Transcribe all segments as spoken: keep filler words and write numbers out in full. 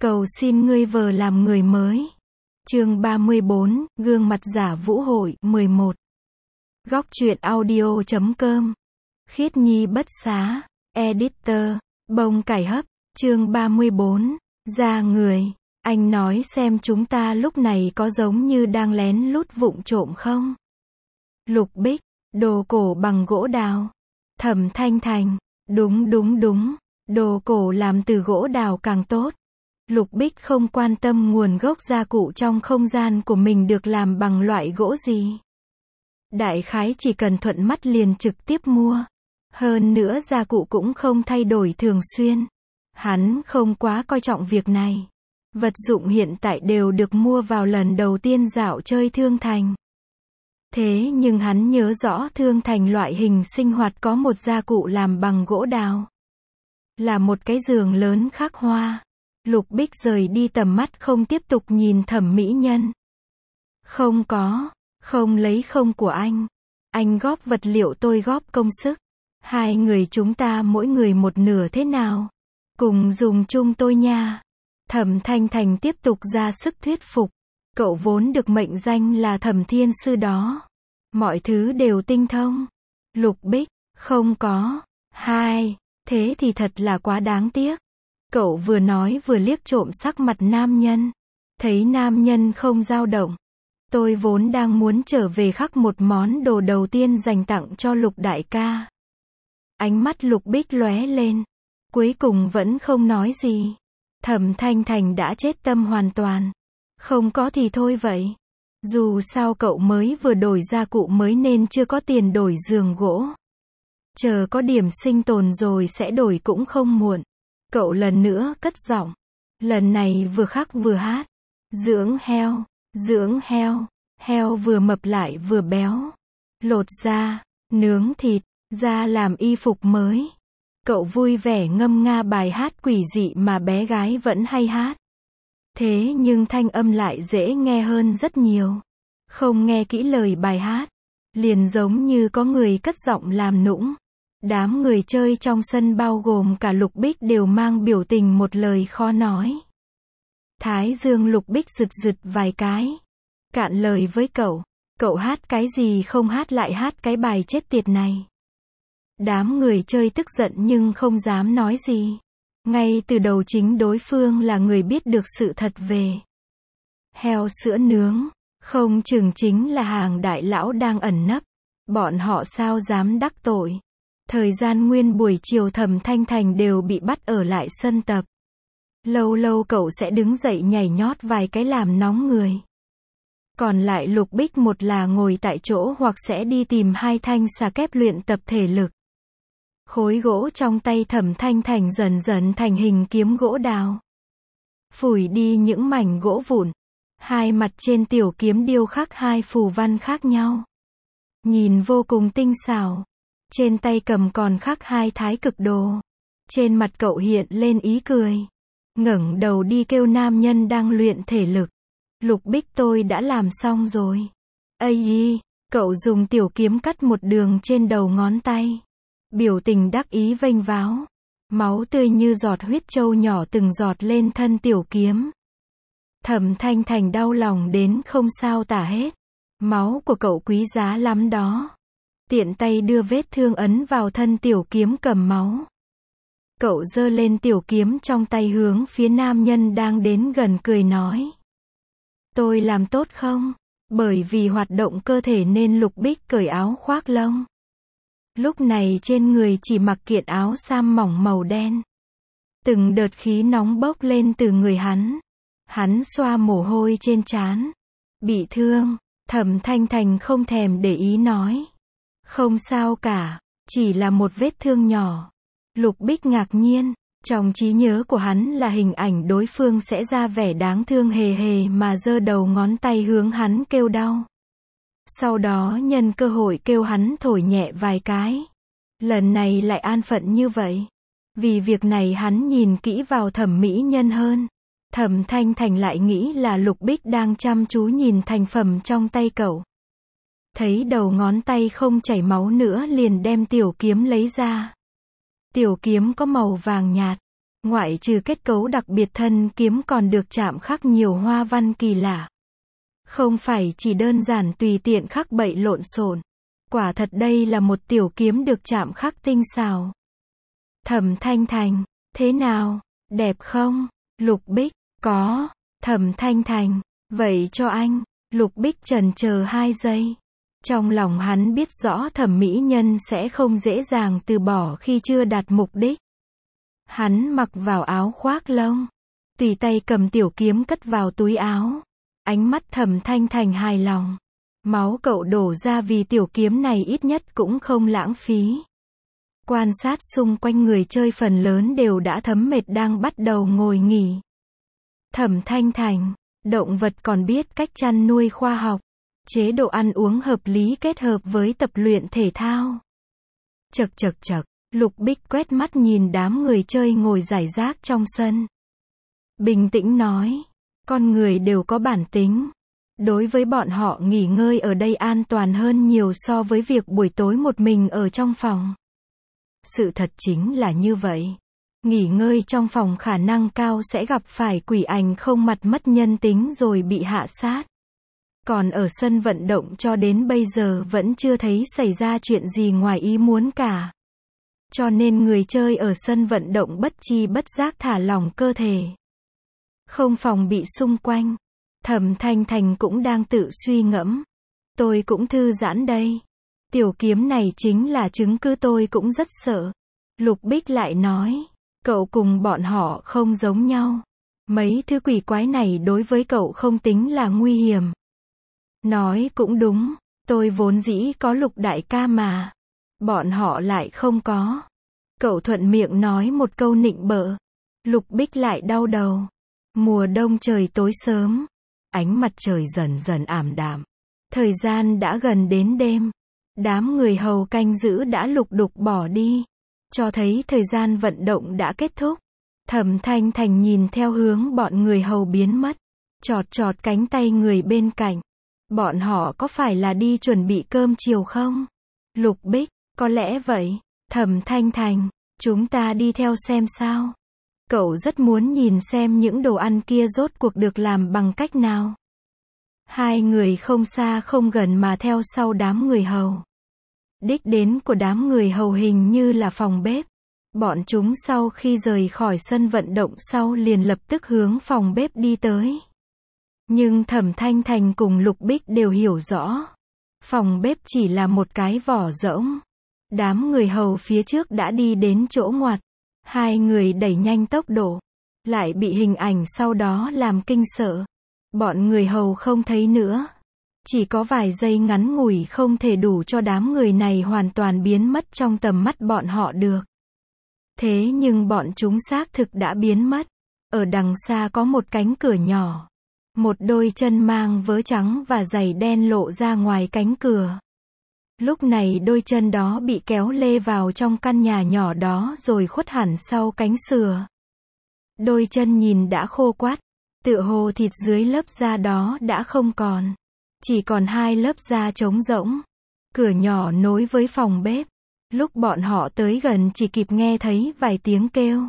Cầu xin ngươi vờ làm người mới. Chương ba mươi bốn, gương mặt giả vũ hội, mười một. Góc truyện audio chấm com. Khiết Nhi bất xá, editor, bông cải hấp, chương ba mươi bốn, ra người, anh nói xem chúng ta lúc này có giống như đang lén lút vụng trộm không? Lục Bích, đồ cổ bằng gỗ đào. Thẩm Thanh Thành, đúng đúng đúng, đồ cổ làm từ gỗ đào càng tốt. Lục Bích không quan tâm nguồn gốc gia cụ trong không gian của mình được làm bằng loại gỗ gì. Đại khái chỉ cần thuận mắt liền trực tiếp mua. Hơn nữa gia cụ cũng không thay đổi thường xuyên. Hắn không quá coi trọng việc này. Vật dụng hiện tại đều được mua vào lần đầu tiên dạo chơi Thương Thành. Thế nhưng hắn nhớ rõ Thương Thành loại hình sinh hoạt có một gia cụ làm bằng gỗ đào. Là một cái giường lớn khắc hoa. Lục Bích rời đi tầm mắt không tiếp tục nhìn Thẩm mỹ nhân. Không có, không lấy không của anh. Anh góp vật liệu tôi góp công sức. Hai người chúng ta mỗi người một nửa thế nào? Cùng dùng chung tôi nha. Thẩm Thanh Thành tiếp tục ra sức thuyết phục. Cậu vốn được mệnh danh là Thẩm Thiên Sư đó. Mọi thứ đều tinh thông. Lục Bích, không có. Hai, thế thì thật là quá đáng tiếc. Cậu vừa nói vừa liếc trộm sắc mặt nam nhân. Thấy nam nhân không dao động. Tôi vốn đang muốn trở về khắc một món đồ đầu tiên dành tặng cho Lục đại ca. Ánh mắt Lục Bích lóe lên. Cuối cùng vẫn không nói gì. Thẩm Thanh Thành đã chết tâm hoàn toàn. Không có thì thôi vậy. Dù sao cậu mới vừa đổi gia cụ mới nên chưa có tiền đổi giường gỗ. Chờ có điểm sinh tồn rồi sẽ đổi cũng không muộn. Cậu lần nữa cất giọng. Lần này vừa khắc vừa hát. Dưỡng heo, dưỡng heo, heo vừa mập lại vừa béo. Lột da, nướng thịt, da làm y phục mới. Cậu vui vẻ ngâm nga bài hát quỷ dị mà bé gái vẫn hay hát. Thế nhưng thanh âm lại dễ nghe hơn rất nhiều. Không nghe kỹ lời bài hát. Liền giống như có người cất giọng làm nũng. Đám người chơi trong sân bao gồm cả Lục Bích đều mang biểu tình một lời khó nói. Thái dương Lục Bích rực rực vài cái. Cạn lời với cậu. Cậu hát cái gì không hát lại hát cái bài chết tiệt này. Đám người chơi tức giận nhưng không dám nói gì. Ngay từ đầu chính đối phương là người biết được sự thật về heo sữa nướng. Không chừng chính là hàng đại lão đang ẩn nấp. Bọn họ sao dám đắc tội. Thời gian nguyên buổi chiều Thẩm Thanh Thành đều bị bắt ở lại sân tập. Lâu lâu cậu sẽ đứng dậy nhảy nhót vài cái làm nóng người. Còn lại Lục Bích một là ngồi tại chỗ hoặc sẽ đi tìm hai thanh xà kép luyện tập thể lực. Khối gỗ trong tay Thẩm Thanh Thành dần dần thành hình kiếm gỗ đào. Phủi đi những mảnh gỗ vụn. Hai mặt trên tiểu kiếm điêu khắc hai phù văn khác nhau. Nhìn vô cùng tinh xảo. Trên tay cầm còn khắc hai thái cực đồ. Trên mặt cậu hiện lên ý cười. Ngẩng đầu đi kêu nam nhân đang luyện thể lực. Lục Bích tôi đã làm xong rồi. Ây y, cậu dùng tiểu kiếm cắt một đường trên đầu ngón tay. Biểu tình đắc ý vênh váo. Máu tươi như giọt huyết trâu nhỏ từng giọt lên thân tiểu kiếm. Thẩm Thanh Thành đau lòng đến không sao tả hết. Máu của cậu quý giá lắm đó. Tiện tay đưa vết thương ấn vào thân tiểu kiếm cầm máu. Cậu giơ lên tiểu kiếm trong tay hướng phía nam nhân đang đến gần cười nói. Tôi làm tốt không? Bởi vì hoạt động cơ thể nên Lục Bích cởi áo khoác lông. Lúc này trên người chỉ mặc kiện áo sam mỏng màu đen. Từng đợt khí nóng bốc lên từ người hắn. Hắn xoa mồ hôi trên trán. Bị thương, Thẩm Thanh Thành không thèm để ý nói. Không sao cả, chỉ là một vết thương nhỏ. Lục Bích ngạc nhiên, trong trí nhớ của hắn là hình ảnh đối phương sẽ ra vẻ đáng thương hề hề mà giơ đầu ngón tay hướng hắn kêu đau. Sau đó nhân cơ hội kêu hắn thổi nhẹ vài cái. Lần này lại an phận như vậy. Vì việc này hắn nhìn kỹ vào Thẩm mỹ nhân hơn. Thẩm Thanh Thành lại nghĩ là Lục Bích đang chăm chú nhìn thành phẩm trong tay cậu. Thấy đầu ngón tay không chảy máu nữa liền đem tiểu kiếm lấy ra. Tiểu kiếm có màu vàng nhạt. Ngoại trừ kết cấu đặc biệt thân kiếm còn được chạm khắc nhiều hoa văn kỳ lạ. Không phải chỉ đơn giản tùy tiện khắc bậy lộn xộn. Quả thật đây là một tiểu kiếm được chạm khắc tinh xảo. Thẩm Thanh Thành, thế nào, đẹp không? Lục Bích, có. Thẩm Thanh Thành, vậy cho anh. Lục Bích chần chờ hai giây. Trong lòng hắn biết rõ thẩm mỹ nhân sẽ không dễ dàng từ bỏ khi chưa đạt mục đích. Hắn mặc vào áo khoác lông, tùy tay cầm tiểu kiếm cất vào túi áo. Ánh mắt Thẩm Thanh Thành hài lòng. Máu cậu đổ ra vì tiểu kiếm này ít nhất cũng không lãng phí. Quan sát xung quanh người chơi phần lớn đều đã thấm mệt đang bắt đầu ngồi nghỉ. Thẩm Thanh Thành, động vật còn biết cách chăn nuôi khoa học. Chế độ ăn uống hợp lý kết hợp với tập luyện thể thao. Chậc chậc chậc, Lục Bích quét mắt nhìn đám người chơi ngồi rải rác trong sân. Bình tĩnh nói, con người đều có bản tính. Đối với bọn họ nghỉ ngơi ở đây an toàn hơn nhiều so với việc buổi tối một mình ở trong phòng. Sự thật chính là như vậy. Nghỉ ngơi trong phòng khả năng cao sẽ gặp phải quỷ ảnh không mặt mất nhân tính rồi bị hạ sát. Còn ở sân vận động cho đến bây giờ vẫn chưa thấy xảy ra chuyện gì ngoài ý muốn cả. Cho nên người chơi ở sân vận động bất chi bất giác thả lỏng cơ thể. Không phòng bị xung quanh. Thẩm Thanh Thành cũng đang tự suy ngẫm. Tôi cũng thư giãn đây. Tiểu kiếm này chính là chứng cứ tôi cũng rất sợ. Lục Bích lại nói. Cậu cùng bọn họ không giống nhau. Mấy thứ quỷ quái này đối với cậu không tính là nguy hiểm. Nói cũng đúng. Tôi vốn dĩ có Lục đại ca mà. Bọn họ lại không có. Cậu thuận miệng nói một câu nịnh bợ. Lục Bích lại đau đầu. Mùa đông trời tối sớm. Ánh mặt trời dần dần ảm đạm. Thời gian đã gần đến đêm. Đám người hầu canh giữ đã lục đục bỏ đi. Cho thấy thời gian vận động đã kết thúc. Thẩm Thanh Thành nhìn theo hướng bọn người hầu biến mất. Chọt chọt cánh tay người bên cạnh. Bọn họ có phải là đi chuẩn bị cơm chiều không? Lục Bích, có lẽ vậy. Thẩm Thanh Thành, chúng ta đi theo xem sao. Cậu rất muốn nhìn xem những đồ ăn kia rốt cuộc được làm bằng cách nào. Hai người không xa không gần mà theo sau đám người hầu. Đích đến của đám người hầu hình như là phòng bếp. Bọn chúng sau khi rời khỏi sân vận động sau liền lập tức hướng phòng bếp đi tới. Nhưng Thẩm Thanh Thành cùng Lục Bích đều hiểu rõ. Phòng bếp chỉ là một cái vỏ rỗng. Đám người hầu phía trước đã đi đến chỗ ngoặt. Hai người đẩy nhanh tốc độ. Lại bị hình ảnh sau đó làm kinh sợ. Bọn người hầu không thấy nữa. Chỉ có vài giây ngắn ngủi không thể đủ cho đám người này hoàn toàn biến mất trong tầm mắt bọn họ được. Thế nhưng bọn chúng xác thực đã biến mất. Ở đằng xa có một cánh cửa nhỏ. Một đôi chân mang vớ trắng và giày đen lộ ra ngoài cánh cửa. Lúc này đôi chân đó bị kéo lê vào trong căn nhà nhỏ đó rồi khuất hẳn sau cánh sừa. Đôi chân nhìn đã khô quắt. Tựa hồ thịt dưới lớp da đó đã không còn. Chỉ còn hai lớp da trống rỗng. Cửa nhỏ nối với phòng bếp. Lúc bọn họ tới gần chỉ kịp nghe thấy vài tiếng kêu.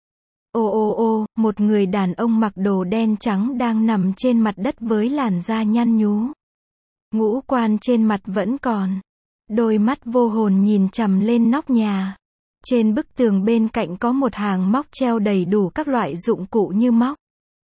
Ô ô ô, một người đàn ông mặc đồ đen trắng đang nằm trên mặt đất với làn da nhăn nhú. Ngũ quan trên mặt vẫn còn. Đôi mắt vô hồn nhìn chằm lên nóc nhà. Trên bức tường bên cạnh có một hàng móc treo đầy đủ các loại dụng cụ như móc,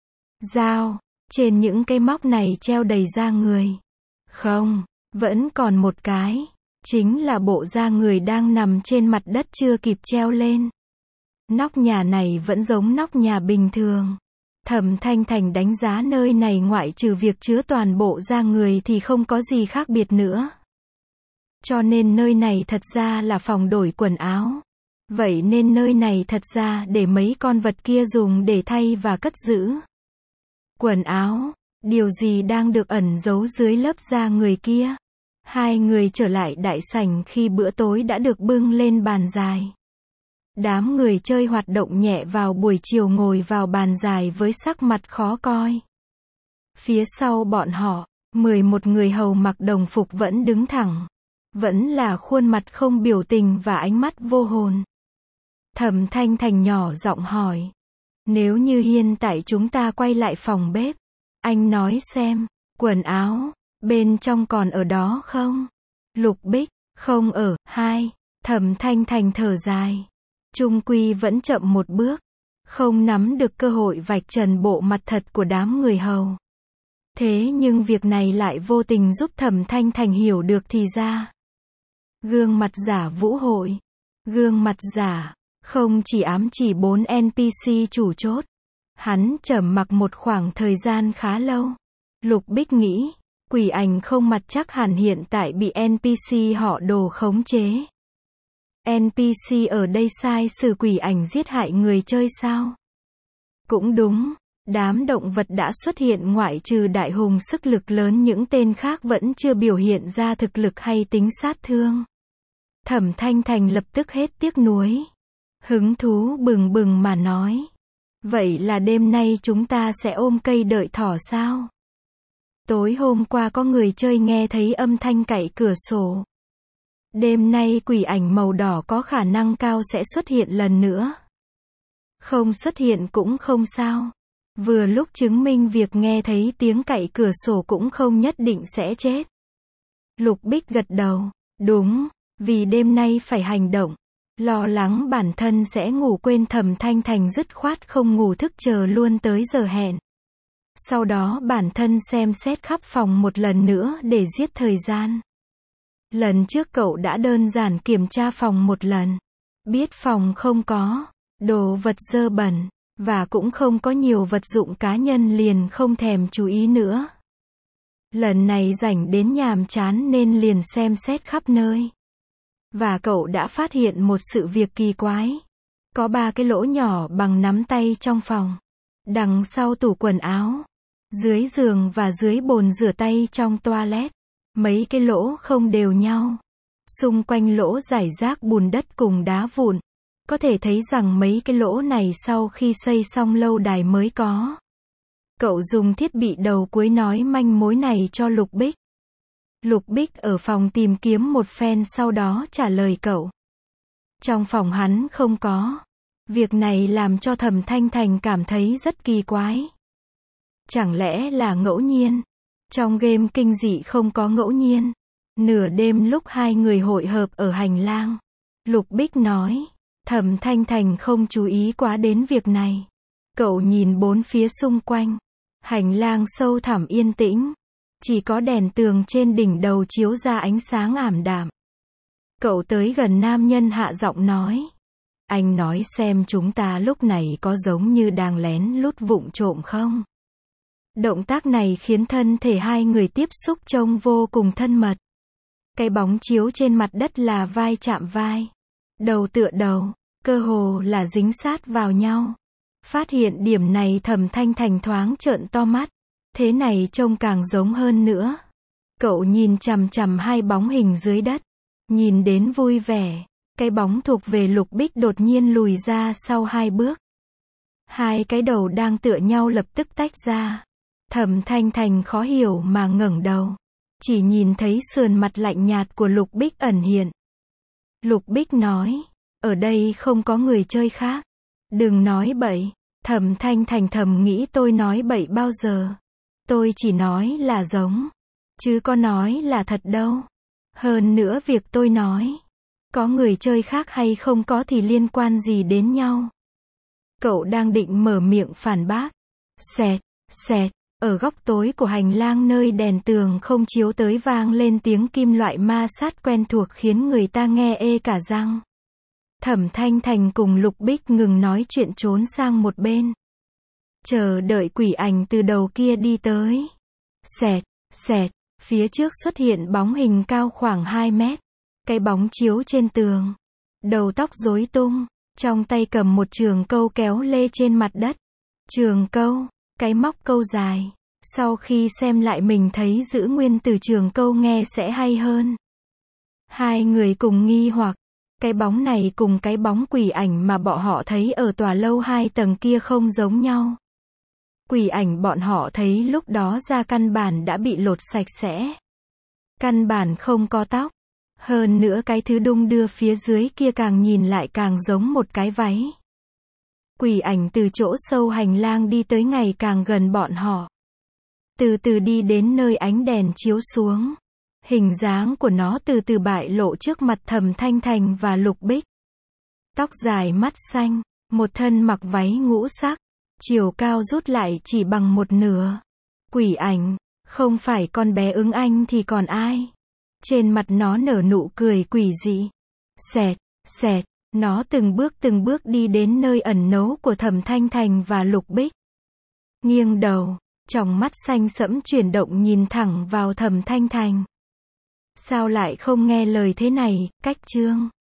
dao. Trên những cây móc này treo đầy da người. Không, vẫn còn một cái. Chính là bộ da người đang nằm trên mặt đất chưa kịp treo lên. Nóc nhà này vẫn giống nóc nhà bình thường. Thẩm Thanh Thành đánh giá nơi này ngoại trừ việc chứa toàn bộ da người thì không có gì khác biệt nữa. Cho nên nơi này thật ra là phòng đổi quần áo. Vậy nên nơi này thật ra để mấy con vật kia dùng để thay và cất giữ quần áo. Điều gì đang được ẩn giấu dưới lớp da người kia? Hai người trở lại đại sảnh khi bữa tối đã được bưng lên bàn dài. Đám người chơi hoạt động nhẹ vào buổi chiều ngồi vào bàn dài với sắc mặt khó coi. Phía sau bọn họ, mười một người hầu mặc đồng phục vẫn đứng thẳng. Vẫn là khuôn mặt không biểu tình và ánh mắt vô hồn. Thẩm Thanh Thành nhỏ giọng hỏi. Nếu như hiện tại chúng ta quay lại phòng bếp, anh nói xem, quần áo, bên trong còn ở đó không? Lục Bích, không ở. Hai, Thẩm Thanh Thành thở dài. Chung quy vẫn chậm một bước, không nắm được cơ hội vạch trần bộ mặt thật của đám người hầu. Thế nhưng việc này lại vô tình giúp Thẩm Thanh Thành hiểu được thì ra. Gương mặt giả vũ hội. Gương mặt giả, không chỉ ám chỉ bốn en pê xê chủ chốt. Hắn trầm mặc một khoảng thời gian khá lâu. Lục Bích nghĩ, quỷ ảnh không mặt chắc hẳn hiện tại bị en pê xê họ Đồ khống chế. en pê xê ở đây sai sử quỷ ảnh giết hại người chơi sao? Cũng đúng, đám động vật đã xuất hiện ngoại trừ đại hùng sức lực lớn, những tên khác vẫn chưa biểu hiện ra thực lực hay tính sát thương. Thẩm Thanh Thành lập tức hết tiếc nuối. Hứng thú bừng bừng mà nói. Vậy là đêm nay chúng ta sẽ ôm cây đợi thỏ sao? Tối hôm qua có người chơi nghe thấy âm thanh cậy cửa sổ. Đêm nay quỷ ảnh màu đỏ có khả năng cao sẽ xuất hiện lần nữa. Không xuất hiện cũng không sao. Vừa lúc chứng minh việc nghe thấy tiếng cậy cửa sổ cũng không nhất định sẽ chết. Lục Bích gật đầu. Đúng, vì đêm nay phải hành động. Lo lắng bản thân sẽ ngủ quên, Thẩm Thanh Thành dứt khoát không ngủ thức chờ luôn tới giờ hẹn. Sau đó bản thân xem xét khắp phòng một lần nữa để giết thời gian. Lần trước cậu đã đơn giản kiểm tra phòng một lần. Biết phòng không có đồ vật dơ bẩn, và cũng không có nhiều vật dụng cá nhân, liền không thèm chú ý nữa. Lần này rảnh đến nhàm chán nên liền xem xét khắp nơi. Và cậu đã phát hiện một sự việc kỳ quái. Có ba cái lỗ nhỏ bằng nắm tay trong phòng. Đằng sau tủ quần áo, dưới giường và dưới bồn rửa tay trong toilet. Mấy cái lỗ không đều nhau. Xung quanh lỗ rải rác bùn đất cùng đá vụn. Có thể thấy rằng mấy cái lỗ này sau khi xây xong lâu đài mới có. Cậu dùng thiết bị đầu cuối nói manh mối này cho Lục Bích. Lục Bích ở phòng tìm kiếm một phen sau đó trả lời cậu. Trong phòng hắn không có. Việc này làm cho Thẩm Thanh Thành cảm thấy rất kỳ quái. Chẳng lẽ là ngẫu nhiên? Trong game kinh dị không có ngẫu nhiên. Nửa đêm lúc hai người hội hợp ở hành lang, Lục Bích nói. Thẩm Thanh Thành không chú ý quá đến việc này. Cậu nhìn bốn phía xung quanh. Hành lang sâu thẳm yên tĩnh. Chỉ có đèn tường trên đỉnh đầu chiếu ra ánh sáng ảm đạm. Cậu tới gần nam nhân hạ giọng nói. Anh nói xem chúng ta lúc này có giống như đang lén lút vụng trộm không? Động tác này khiến thân thể hai người tiếp xúc trông vô cùng thân mật. Cái bóng chiếu trên mặt đất là vai chạm vai. Đầu tựa đầu, cơ hồ là dính sát vào nhau. Phát hiện điểm này Thẩm Thanh Thành thoáng trợn to mắt. Thế này trông càng giống hơn nữa. Cậu nhìn chằm chằm hai bóng hình dưới đất. Nhìn đến vui vẻ. Cái bóng thuộc về Lục Bích đột nhiên lùi ra sau hai bước. Hai cái đầu đang tựa nhau lập tức tách ra. Thẩm Thanh Thành khó hiểu mà ngẩng đầu. Chỉ nhìn thấy sườn mặt lạnh nhạt của Lục Bích ẩn hiện. Lục Bích nói. Ở đây không có người chơi khác. Đừng nói bậy. Thẩm Thanh Thành thầm nghĩ tôi nói bậy bao giờ. Tôi chỉ nói là giống. Chứ có nói là thật đâu. Hơn nữa việc tôi nói. Có người chơi khác hay không có thì liên quan gì đến nhau. Cậu đang định mở miệng phản bác. Xẹt, xẹt. Ở góc tối của hành lang nơi đèn tường không chiếu tới vang lên tiếng kim loại ma sát quen thuộc khiến người ta nghe ê cả răng. Thẩm Thanh Thành cùng Lục Bích ngừng nói chuyện trốn sang một bên. Chờ đợi quỷ ảnh từ đầu kia đi tới. Xẹt, xẹt, phía trước xuất hiện bóng hình cao khoảng hai mét. Cái bóng chiếu trên tường. Đầu tóc rối tung, trong tay cầm một trường câu kéo lê trên mặt đất. Trường câu, cái móc câu dài. Sau khi xem lại mình thấy giữ nguyên từ trường câu nghe sẽ hay hơn. Hai người cùng nghi hoặc. Cái bóng này cùng cái bóng quỷ ảnh mà bọn họ thấy ở tòa lâu hai tầng kia không giống nhau. Quỷ ảnh bọn họ thấy lúc đó da căn bản đã bị lột sạch sẽ. Căn bản không có tóc. Hơn nữa cái thứ đung đưa phía dưới kia càng nhìn lại càng giống một cái váy. Quỷ ảnh từ chỗ sâu hành lang đi tới ngày càng gần bọn họ. Từ từ đi đến nơi ánh đèn chiếu xuống. Hình dáng của nó từ từ bại lộ trước mặt Thẩm Thanh Thành và Lục Bích. Tóc dài mắt xanh, một thân mặc váy ngũ sắc, chiều cao rút lại chỉ bằng một nửa. Quỷ ảnh, không phải con bé Ứng Anh thì còn ai? Trên mặt nó nở nụ cười quỷ dị. Xẹt, xẹt, nó từng bước từng bước đi đến nơi ẩn náu của Thẩm Thanh Thành và Lục Bích. Nghiêng đầu, tròng mắt xanh sẫm chuyển động nhìn thẳng vào Thẩm Thanh Thành. Sao lại không nghe lời thế này, Cách Trương?